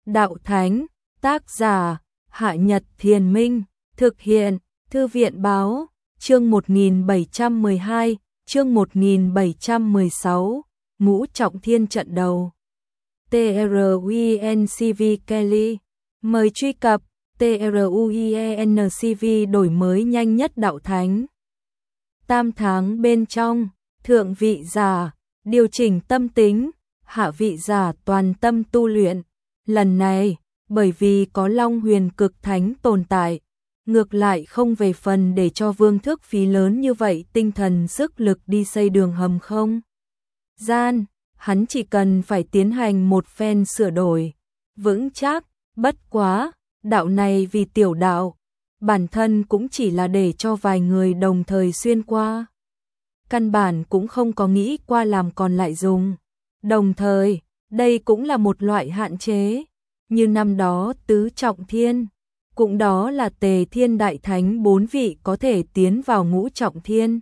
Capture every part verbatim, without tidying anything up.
Đạo Thánh, tác giả, Hạ Nhật Thiền Minh, thực hiện, Thư viện Báo, chương một nghìn bảy trăm mười hai, chương một nghìn bảy trăm mười sáu, Ngũ Trọng Thiên trận đầu. TRUENCV Kelly, mời truy cập TRUENCV đổi mới nhanh nhất Đạo Thánh. Tam tháng bên trong, thượng vị giả, điều chỉnh tâm tính, hạ vị giả toàn tâm tu luyện. Lần này, bởi vì có Long Huyền Cực Thánh tồn tại, ngược lại không về phần để cho Vương Thước phí lớn như vậy tinh thần sức lực đi xây đường hầm không gian, hắn chỉ cần phải tiến hành một phen sửa đổi, vững chắc, bất quá, đạo này vì tiểu đạo, bản thân cũng chỉ là để cho vài người đồng thời xuyên qua. Căn bản cũng không có nghĩ qua làm còn lại dùng. Đồng thời, đây cũng là một loại hạn chế, như năm đó tứ trọng thiên, cũng đó là Tề Thiên Đại Thánh bốn vị có thể tiến vào ngũ trọng thiên.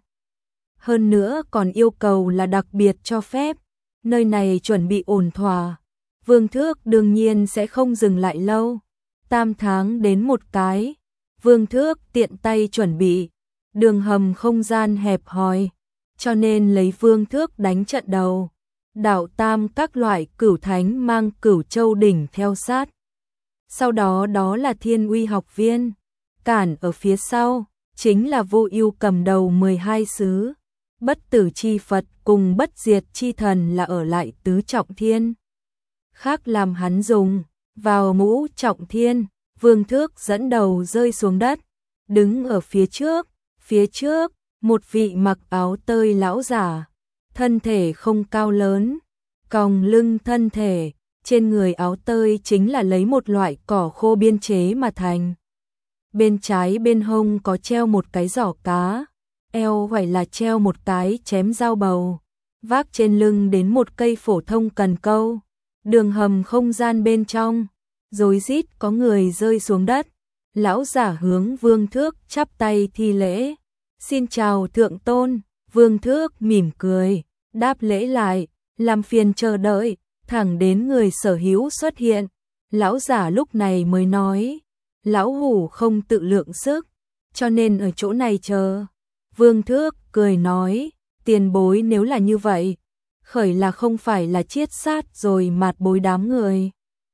Hơn nữa còn yêu cầu là đặc biệt cho phép, nơi này chuẩn bị ổn thỏa. Vương Thước đương nhiên sẽ không dừng lại lâu, tam tháng đến một cái, Vương Thước tiện tay chuẩn bị, đường hầm không gian hẹp hòi, cho nên lấy Vương Thước đánh trận đầu. Đạo tam các loại cửu thánh mang cửu châu đỉnh theo sát. Sau đó đó là Thiên Uy học viên, cản ở phía sau, chính là Vô Ưu cầm đầu mười hai sứ. Bất tử chi Phật cùng bất diệt chi thần là ở lại tứ trọng thiên. Khác làm hắn dùng, vào ngũ trọng thiên, Vương Thước dẫn đầu rơi xuống đất, đứng ở phía trước, phía trước, một vị mặc áo tơi lão giả. Thân thể không cao lớn, còng lưng thân thể, trên người áo tơi chính là lấy một loại cỏ khô biên chế mà thành. Bên trái bên hông có treo một cái giỏ cá, eo phải là treo một cái chém dao bầu, vác trên lưng đến một cây phổ thông cần câu. Đường hầm không gian bên trong, rối rít có người rơi xuống đất. Lão giả hướng Vương Thước chắp tay thi lễ. Xin chào thượng tôn. Vương Thước mỉm cười, đáp lễ lại, làm phiền chờ đợi, thẳng đến người sở hữu xuất hiện. Lão giả lúc này mới nói, lão hủ không tự lượng sức, cho nên ở chỗ này chờ. Vương Thước cười nói, tiền bối nếu là như vậy, khởi là không phải là chiết sát rồi mạt bối đám người.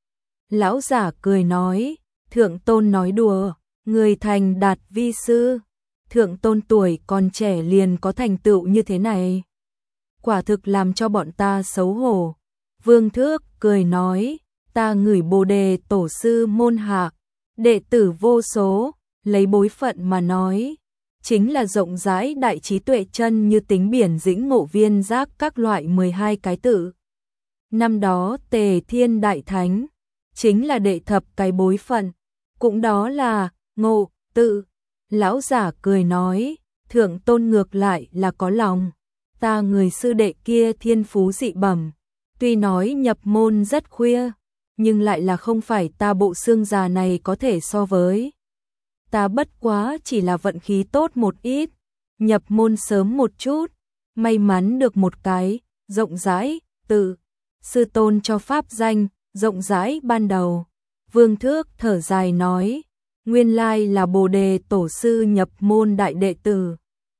Lão giả cười nói, thượng tôn nói đùa, người thành đạt vi sư. Thượng tôn tuổi còn trẻ liền có thành tựu như thế này, quả thực làm cho bọn ta xấu hổ. Vương Thước cười nói, ta ngửi Bồ Đề tổ sư môn hạ, đệ tử vô số, lấy bối phận mà nói, chính là rộng rãi đại trí tuệ chân như tính biển dĩnh ngộ viên giác các loại mười hai cái tự. Năm đó Tề Thiên Đại Thánh, chính là đệ thập cái bối phận, cũng đó là ngộ tự. Lão giả cười nói, thượng tôn ngược lại là có lòng, ta người sư đệ kia thiên phú dị bẩm, tuy nói nhập môn rất khuya, nhưng lại là không phải ta bộ xương già này có thể so với. Ta bất quá chỉ là vận khí tốt một ít, nhập môn sớm một chút, may mắn được một cái, rộng rãi, tự, sư tôn cho pháp danh, rộng rãi ban đầu. Vương Thước thở dài nói, nguyên lai là Bồ Đề tổ sư nhập môn đại đệ tử.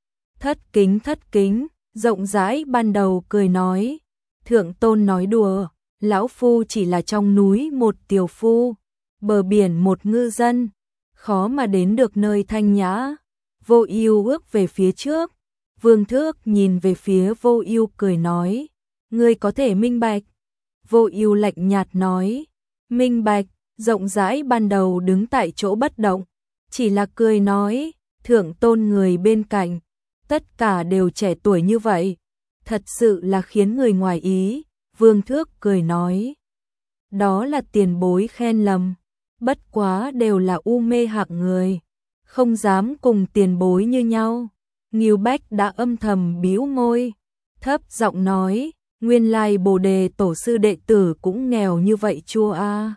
Thất kính thất kính, rộng rãi ban đầu cười nói, thượng tôn nói đùa, lão phu chỉ là trong núi một tiểu phu, bờ biển một ngư dân, khó mà đến được nơi thanh nhã. Vô Ưu bước về phía trước, Vương Thước nhìn về phía Vô Ưu cười nói, ngươi có thể minh bạch. Vô Ưu lạnh nhạt nói, minh bạch. Rộng rãi ban đầu đứng tại chỗ bất động, chỉ là cười nói, thượng tôn người bên cạnh, tất cả đều trẻ tuổi như vậy, thật sự là khiến người ngoài ý. Vương Thước cười nói, đó là tiền bối khen lầm, bất quá đều là u mê hạng người, không dám cùng tiền bối như nhau. Ngưu Bách đã âm thầm bĩu môi, thấp giọng nói, nguyên lai Bồ Đề tổ sư đệ tử cũng nghèo như vậy chua a.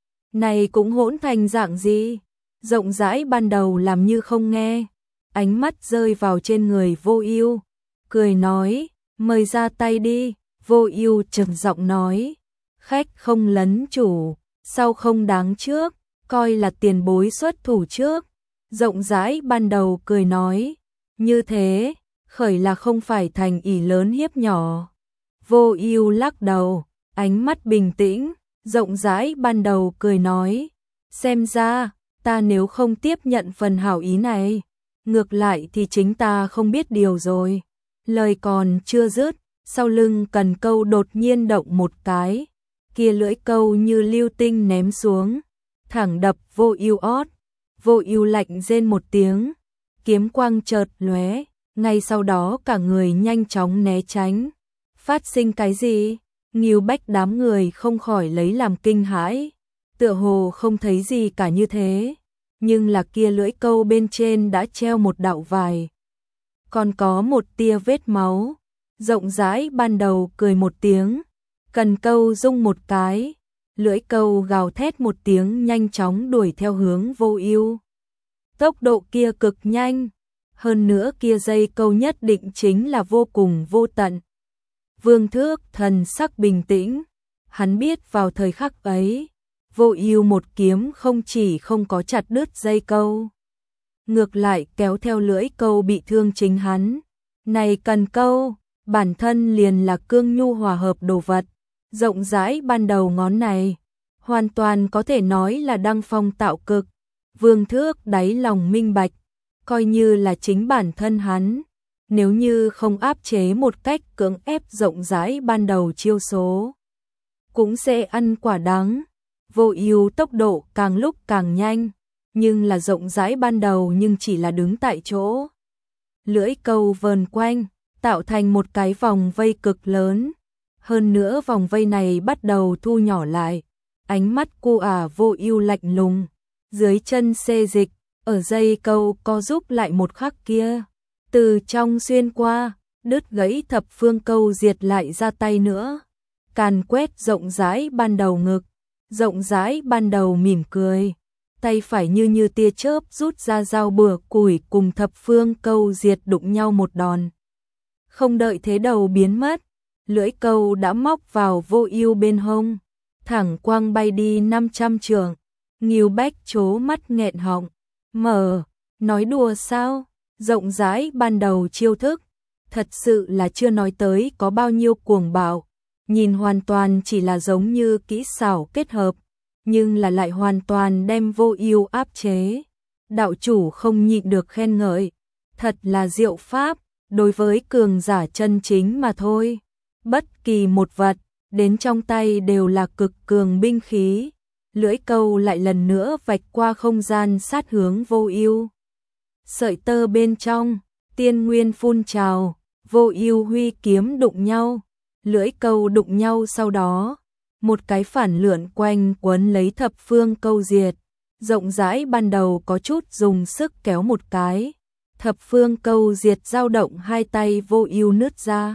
Này cũng hỗn thành dạng gì? Rộng rãi ban đầu làm như không nghe, ánh mắt rơi vào trên người Vô Ưu, cười nói, mời ra tay đi. Vô Ưu trầm giọng nói, khách không lấn chủ, sau không đáng trước, coi là tiền bối xuất thủ trước. Rộng rãi ban đầu cười nói, như thế, khởi là không phải thành ỷ lớn hiếp nhỏ. Vô Ưu lắc đầu, ánh mắt bình tĩnh, rộng rãi ban đầu cười nói, xem ra, ta nếu không tiếp nhận phần hảo ý này, ngược lại thì chính ta không biết điều rồi. Lời còn chưa dứt, sau lưng Cần Câu đột nhiên động một cái, kia lưỡi câu như lưu tinh ném xuống, thẳng đập Vô Ưu ót. Vô Ưu lạnh rên một tiếng, kiếm quang chợt lóe, ngay sau đó cả người nhanh chóng né tránh. Phát sinh cái gì? Ngưu Bách đám người không khỏi lấy làm kinh hãi, tựa hồ không thấy gì cả như thế, nhưng là kia lưỡi câu bên trên đã treo một đạo vải, còn có một tia vết máu. Rộng rãi ban đầu cười một tiếng, Cần Câu rung một cái, lưỡi câu gào thét một tiếng nhanh chóng đuổi theo hướng Vô Ưu. Tốc độ kia cực nhanh, hơn nữa kia dây câu nhất định chính là vô cùng vô tận. Vương Thước thần sắc bình tĩnh, hắn biết vào thời khắc ấy, Vô Ưu một kiếm không chỉ không có chặt đứt dây câu, ngược lại kéo theo lưỡi câu bị thương chính hắn. Này Cần Câu, bản thân liền là cương nhu hòa hợp đồ vật, rộng rãi ban đầu ngón này, hoàn toàn có thể nói là đăng phong tạo cực. Vương Thước đáy lòng minh bạch, coi như là chính bản thân hắn, nếu như không áp chế một cách cưỡng ép rộng rãi ban đầu chiêu số, cũng sẽ ăn quả đắng. Vô Ưu tốc độ càng lúc càng nhanh, nhưng là rộng rãi ban đầu nhưng chỉ là đứng tại chỗ. Lưỡi câu vờn quanh, tạo thành một cái vòng vây cực lớn, hơn nữa vòng vây này bắt đầu thu nhỏ lại. Ánh mắt cô ả Vô Ưu lạnh lùng, dưới chân xê dịch, ở dây câu co giúp lại một khắc kia, từ trong xuyên qua, đứt gãy thập phương câu diệt lại ra tay nữa, càn quét rộng rãi ban đầu ngực. Rộng rãi ban đầu mỉm cười, tay phải như như tia chớp rút ra dao bừa củi cùng thập phương câu diệt đụng nhau một đòn. Không đợi thế đầu biến mất, lưỡi câu đã móc vào Vô Ưu bên hông, thẳng quang bay đi năm trăm trượng. Ngưu Bách trố mắt nghẹn họng, mở, nói đùa sao? Rộng rãi ban đầu chiêu thức, thật sự là chưa nói tới có bao nhiêu cuồng bạo, nhìn hoàn toàn chỉ là giống như kỹ xảo kết hợp, nhưng là lại hoàn toàn đem Vô Ưu áp chế. Đạo chủ không nhịn được khen ngợi, thật là diệu pháp, đối với cường giả chân chính mà thôi. Bất kỳ một vật, đến trong tay đều là cực cường binh khí. Lưỡi câu lại lần nữa vạch qua không gian sát hướng Vô Ưu. Sợi tơ bên trong, tiên nguyên phun trào, Vô Ưu huy kiếm đụng nhau, lưỡi câu đụng nhau, sau đó, một cái phản lượn quanh quấn lấy thập phương câu diệt. Rộng rãi ban đầu có chút dùng sức kéo một cái, thập phương câu diệt dao động, hai tay Vô Ưu nứt ra,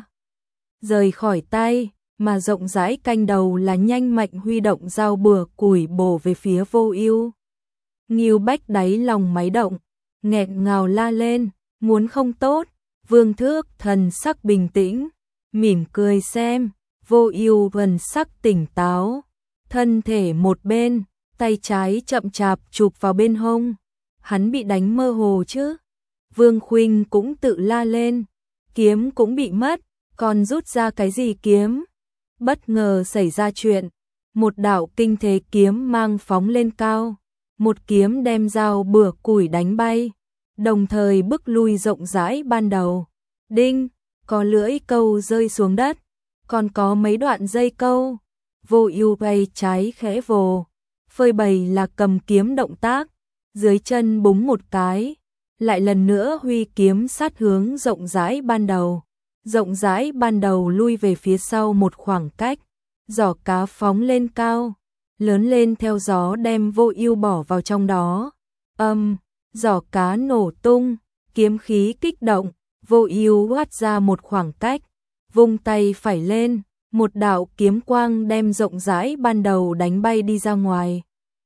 rời khỏi tay, mà rộng rãi canh đầu là nhanh mạnh huy động dao bừa củi bổ về phía Vô Ưu. Ngưu Bách đáy lòng máy động, nghẹn ngào la lên, muốn không tốt. Vương Thước thần sắc bình tĩnh, mỉm cười xem, Vô Ưu thần sắc tỉnh táo, thân thể một bên, tay trái chậm chạp chụp vào bên hông. Hắn bị đánh mơ hồ chứ? Vương Khuynh cũng tự la lên, kiếm cũng bị mất, còn rút ra cái gì kiếm? Bất ngờ xảy ra chuyện, một đạo kinh thế kiếm mang phóng lên cao, một kiếm đem dao bừa củi đánh bay, đồng thời bức lui rộng rãi ban đầu. Đinh, có lưỡi câu rơi xuống đất, còn có mấy đoạn dây câu. Vô Ưu bay trái khẽ vồ, phơi bày là cầm kiếm động tác, dưới chân búng một cái, lại lần nữa huy kiếm sát hướng rộng rãi ban đầu. Rộng rãi ban đầu lui về phía sau một khoảng cách, giỏ cá phóng lên cao, lớn lên theo gió đem Vô Ưu bỏ vào trong đó. Âm, giỏ cá nổ tung, kiếm khí kích động, Vô Ưu thoát ra một khoảng cách, vung tay phải lên, một đạo kiếm quang đem rộng rãi ban đầu đánh bay đi ra ngoài.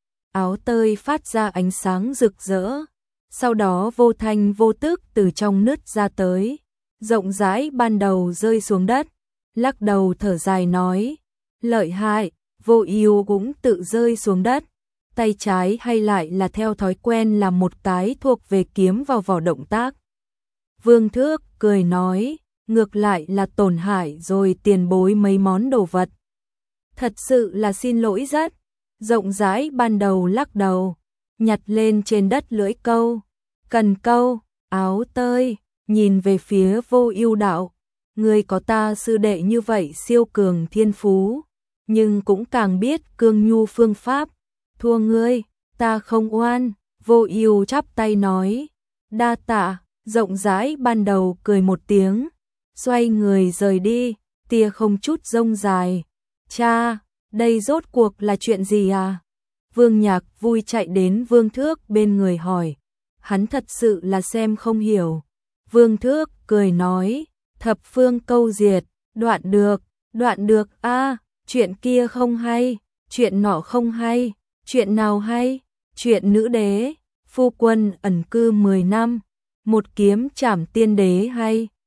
Áo tơi phát ra ánh sáng rực rỡ, sau đó vô thanh vô tức từ trong nứt ra tới. Rộng rãi ban đầu rơi xuống đất, lắc đầu thở dài nói, lợi hại, Vô Ưu cũng tự rơi xuống đất, tay trái hay lại là theo thói quen làm một cái thuộc về kiếm vào vỏ động tác. Vương Thước cười nói, ngược lại là tổn hại rồi tiền bối mấy món đồ vật. Thật sự là xin lỗi rất. Rộng rãi ban đầu lắc đầu, nhặt lên trên đất lưỡi câu, cần câu, áo tơi, nhìn về phía Vô Ưu đạo, ngươi có ta sư đệ như vậy siêu cường thiên phú, nhưng cũng càng biết cương nhu phương pháp, thua ngươi, ta không oan. Vô Ưu chắp tay nói, đa tạ. Rộng rãi ban đầu cười một tiếng, xoay người rời đi, tia không chút rông dài. Cha, đây rốt cuộc là chuyện gì à? Vương Nhạc vui chạy đến Vương Thước bên người hỏi, hắn thật sự là xem không hiểu. Vương Thước cười nói, thập phương câu diệt, đoạn được, đoạn được a, chuyện kia không hay, chuyện nọ không hay, chuyện nào hay? Chuyện nữ đế, phu quân ẩn cư mười năm, một kiếm trảm tiên đế hay.